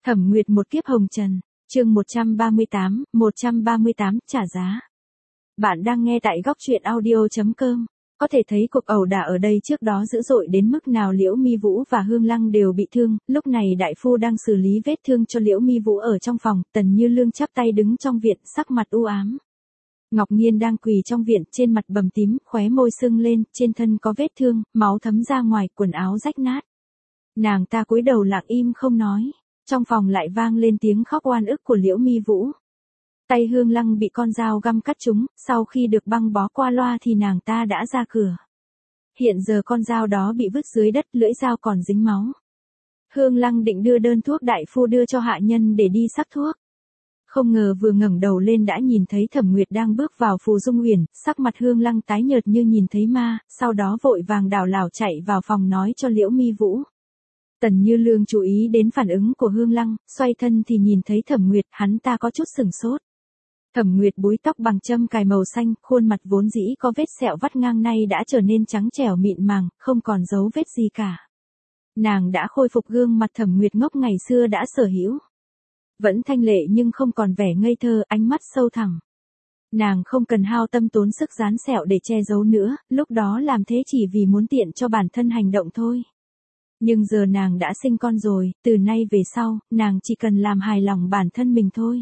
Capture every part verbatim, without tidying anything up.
Thẩm Nguyệt một kiếp hồng trần, chương một trăm ba mươi tám, một trăm ba mươi tám, trả giá. Bạn đang nghe tại góc truyện audio chấm com. Có thể thấy cuộc ẩu đả ở đây trước đó dữ dội đến mức nào. Liễu Mi Vũ và Hương Lăng đều bị thương, lúc này đại phu đang xử lý vết thương cho Liễu Mi Vũ ở trong phòng, Tần Như Lương chắp tay đứng trong viện, sắc mặt u ám. Ngọc Nhiên đang quỳ trong viện, trên mặt bầm tím, khóe môi sưng lên, trên thân có vết thương, máu thấm ra ngoài, quần áo rách nát. Nàng ta cúi đầu lặng im không nói. Trong phòng lại vang lên tiếng khóc oan ức của Liễu Mi Vũ. Tay Hương Lăng bị con dao găm cắt trúng, sau khi được băng bó qua loa thì nàng ta đã ra cửa. Hiện giờ con dao đó bị vứt dưới đất, lưỡi dao còn dính máu. Hương Lăng định đưa đơn thuốc đại phu đưa cho hạ nhân để đi sắc thuốc. Không ngờ vừa ngẩng đầu lên đã nhìn thấy Thẩm Nguyệt đang bước vào Phù Dung Uyển, sắc mặt Hương Lăng tái nhợt như nhìn thấy ma, sau đó vội vàng đảo lảo chạy vào phòng nói cho Liễu Mi Vũ. Tần Như Lương chú ý đến phản ứng của Hương Lăng, xoay thân thì nhìn thấy Thẩm Nguyệt, hắn ta có chút sửng sốt. Thẩm Nguyệt búi tóc bằng châm cài màu xanh, khuôn mặt vốn dĩ có vết sẹo vắt ngang nay đã trở nên trắng trẻo mịn màng, không còn dấu vết gì cả. Nàng đã khôi phục gương mặt Thẩm Nguyệt ngốc ngày xưa đã sở hữu. Vẫn thanh lệ nhưng không còn vẻ ngây thơ, ánh mắt sâu thẳm. Nàng không cần hao tâm tốn sức dán sẹo để che giấu nữa, lúc đó làm thế chỉ vì muốn tiện cho bản thân hành động thôi. Nhưng giờ nàng đã sinh con rồi, từ nay về sau, nàng chỉ cần làm hài lòng bản thân mình thôi.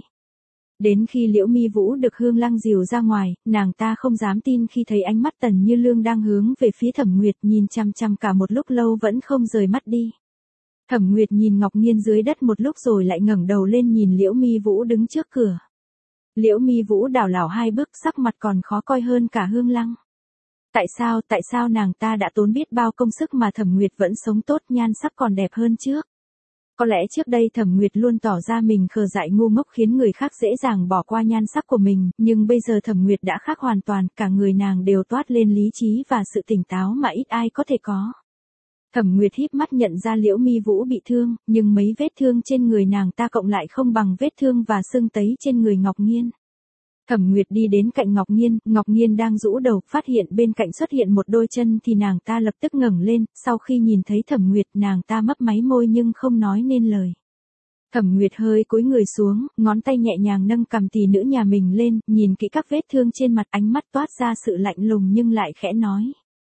Đến khi Liễu Mi Vũ được Hương Lăng dìu ra ngoài, nàng ta không dám tin khi thấy ánh mắt Tần Như Lương đang hướng về phía Thẩm Nguyệt, nhìn chằm chằm cả một lúc lâu vẫn không rời mắt đi. Thẩm Nguyệt nhìn Ngọc Nhiên dưới đất một lúc rồi lại ngẩng đầu lên nhìn Liễu Mi Vũ đứng trước cửa. Liễu Mi Vũ đảo lảo hai bước, sắc mặt còn khó coi hơn cả Hương Lăng. Tại sao, tại sao nàng ta đã tốn biết bao công sức mà Thẩm Nguyệt vẫn sống tốt, nhan sắc còn đẹp hơn trước? Có lẽ trước đây Thẩm Nguyệt luôn tỏ ra mình khờ dại ngu ngốc khiến người khác dễ dàng bỏ qua nhan sắc của mình, nhưng bây giờ Thẩm Nguyệt đã khác hoàn toàn, cả người nàng đều toát lên lý trí và sự tỉnh táo mà ít ai có thể có. Thẩm Nguyệt híp mắt nhận ra Liễu Mi Vũ bị thương, nhưng mấy vết thương trên người nàng ta cộng lại không bằng vết thương và sưng tấy trên người Ngọc Nhiên. Thẩm Nguyệt đi đến cạnh Ngọc Nhiên, Ngọc Nhiên đang rũ đầu, phát hiện bên cạnh xuất hiện một đôi chân thì nàng ta lập tức ngẩng lên, sau khi nhìn thấy Thẩm Nguyệt nàng ta mấp máy môi nhưng không nói nên lời. Thẩm Nguyệt hơi cúi người xuống, ngón tay nhẹ nhàng nâng cằm tỷ nữ nhà mình lên, nhìn kỹ các vết thương trên mặt, ánh mắt toát ra sự lạnh lùng nhưng lại khẽ nói.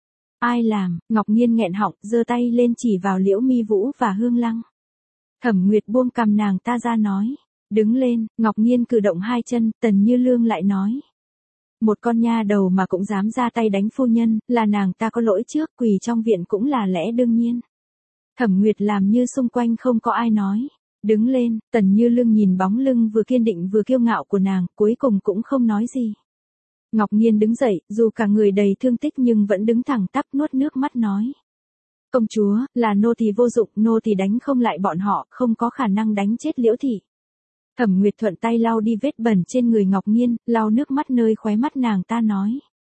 Ai làm? Ngọc Nhiên nghẹn họng, giơ tay lên chỉ vào Liễu Mi Vũ và Hương Lăng. Thẩm Nguyệt buông cằm nàng ta ra nói. Đứng lên, Ngọc Nhiên cử động hai chân, Tần Như Lương lại nói. Một con nha đầu mà cũng dám ra tay đánh phu nhân, là nàng ta có lỗi trước, quỳ trong viện cũng là lẽ đương nhiên. Thẩm Nguyệt làm như xung quanh không có ai nói. Đứng lên, Tần Như Lương nhìn bóng lưng vừa kiên định vừa kiêu ngạo của nàng, cuối cùng cũng không nói gì. Ngọc Nhiên đứng dậy, dù cả người đầy thương tích nhưng vẫn đứng thẳng tắp, nuốt nước mắt nói. Công chúa, là nô tỳ vô dụng, nô tỳ đánh không lại bọn họ, không có khả năng đánh chết Liễu thị. Thẩm Nguyệt thuận tay lau đi vết bẩn trên người Ngọc Nhiên, lau nước mắt nơi khóe mắt nàng ta nói.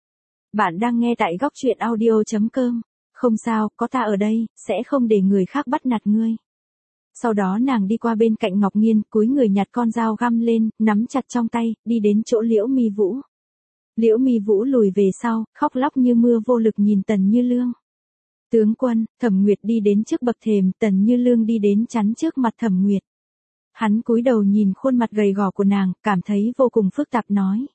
Bạn đang nghe tại góc truyện audio chấm com. Không sao, có ta ở đây, sẽ không để người khác bắt nạt ngươi. Sau đó nàng đi qua bên cạnh Ngọc Nhiên, cúi người nhặt con dao găm lên, nắm chặt trong tay, đi đến chỗ Liễu Mi Vũ. Liễu Mi Vũ lùi về sau, khóc lóc như mưa vô lực nhìn Tần Như Lương. Tướng quân, Thẩm Nguyệt đi đến trước bậc thềm, Tần Như Lương đi đến chắn trước mặt Thẩm Nguyệt. Hắn cúi đầu nhìn khuôn mặt gầy gò của nàng, cảm thấy vô cùng phức tạp nói.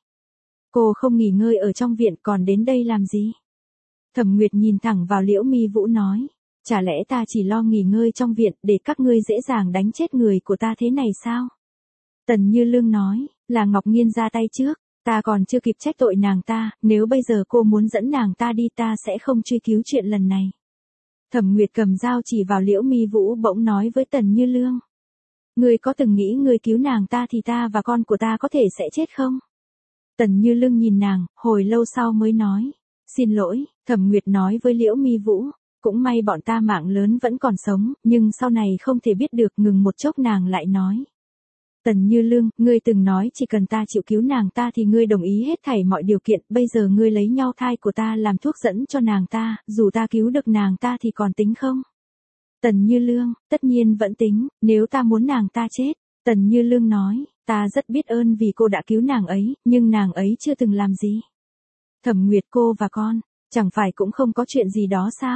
Cô không nghỉ ngơi ở trong viện còn đến đây làm gì? Thẩm Nguyệt nhìn thẳng vào Liễu Mi Vũ nói. Chả lẽ ta chỉ lo nghỉ ngơi trong viện để các ngươi dễ dàng đánh chết người của ta thế này sao? Tần Như Lương nói, là Ngọc Nhiên ra tay trước, ta còn chưa kịp trách tội nàng ta, nếu bây giờ cô muốn dẫn nàng ta đi ta sẽ không truy cứu chuyện lần này. Thẩm Nguyệt cầm dao chỉ vào Liễu Mi Vũ bỗng nói với Tần Như Lương. Ngươi có từng nghĩ ngươi cứu nàng ta thì ta và con của ta có thể sẽ chết không? Tần Như Lương nhìn nàng, hồi lâu sau mới nói. Xin lỗi, Thẩm Nguyệt nói với Liễu Mi Vũ. Cũng may bọn ta mạng lớn vẫn còn sống, nhưng sau này không thể biết được, ngừng một chốc nàng lại nói. Tần Như Lương, ngươi từng nói chỉ cần ta chịu cứu nàng ta thì ngươi đồng ý hết thảy mọi điều kiện, bây giờ ngươi lấy nhau thai của ta làm thuốc dẫn cho nàng ta, dù ta cứu được nàng ta thì còn tính không? Tần Như Lương, tất nhiên vẫn tính, nếu ta muốn nàng ta chết. Tần Như Lương nói, ta rất biết ơn vì cô đã cứu nàng ấy, nhưng nàng ấy chưa từng làm gì. Thẩm Nguyệt cô và con, chẳng phải cũng không có chuyện gì đó sao?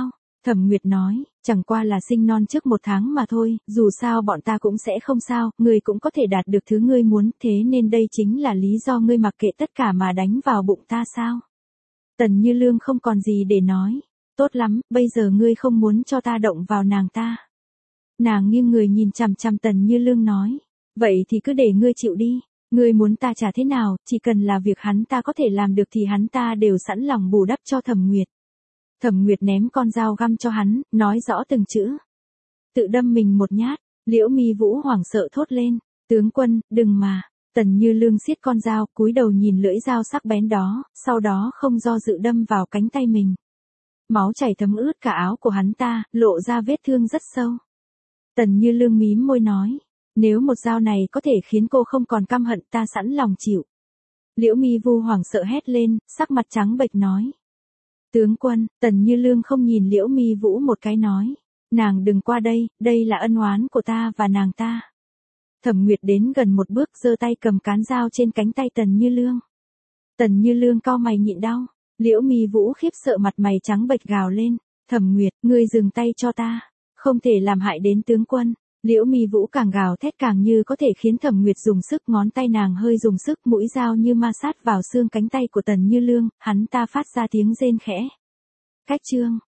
Thẩm Nguyệt nói, chẳng qua là sinh non trước một tháng mà thôi, dù sao bọn ta cũng sẽ không sao, ngươi cũng có thể đạt được thứ ngươi muốn, thế nên đây chính là lý do ngươi mặc kệ tất cả mà đánh vào bụng ta sao? Tần Như Lương không còn gì để nói. Tốt lắm, bây giờ ngươi không muốn cho ta động vào nàng ta. Nàng nghiêng người nhìn chằm chằm Tần Như Lương nói, vậy thì cứ để ngươi chịu đi, ngươi muốn ta trả thế nào, chỉ cần là việc hắn ta có thể làm được thì hắn ta đều sẵn lòng bù đắp cho Thẩm Nguyệt. Thẩm Nguyệt ném con dao găm cho hắn, nói rõ từng chữ. Tự đâm mình một nhát, Liễu Mi Vũ hoảng sợ thốt lên, tướng quân, đừng mà. Tần Như Lương siết con dao, cúi đầu nhìn lưỡi dao sắc bén đó, sau đó không do dự đâm vào cánh tay mình. Máu chảy thấm ướt cả áo của hắn ta, lộ ra vết thương rất sâu. Tần Như Lương mím môi nói, nếu một dao này có thể khiến cô không còn căm hận ta sẵn lòng chịu. Liễu Mi Vu hoảng sợ hét lên, sắc mặt trắng bệch nói. Tướng quân, Tần Như Lương không nhìn Liễu Mi Vũ một cái nói, nàng đừng qua đây, đây là ân oán của ta và nàng ta. Thẩm Nguyệt đến gần một bước giơ tay cầm cán dao trên cánh tay Tần Như Lương. Tần Như Lương cau mày nhịn đau, Liễu Mi Vũ khiếp sợ mặt mày trắng bệch gào lên, Thẩm Nguyệt, ngươi dừng tay cho ta, không thể làm hại đến tướng quân. Liễu Mi Vũ càng gào thét càng như có thể khiến Thẩm Nguyệt dùng sức, ngón tay nàng hơi dùng sức, mũi dao như ma sát vào xương cánh tay của Tần Như Lương, hắn ta phát ra tiếng rên khẽ. Cách chương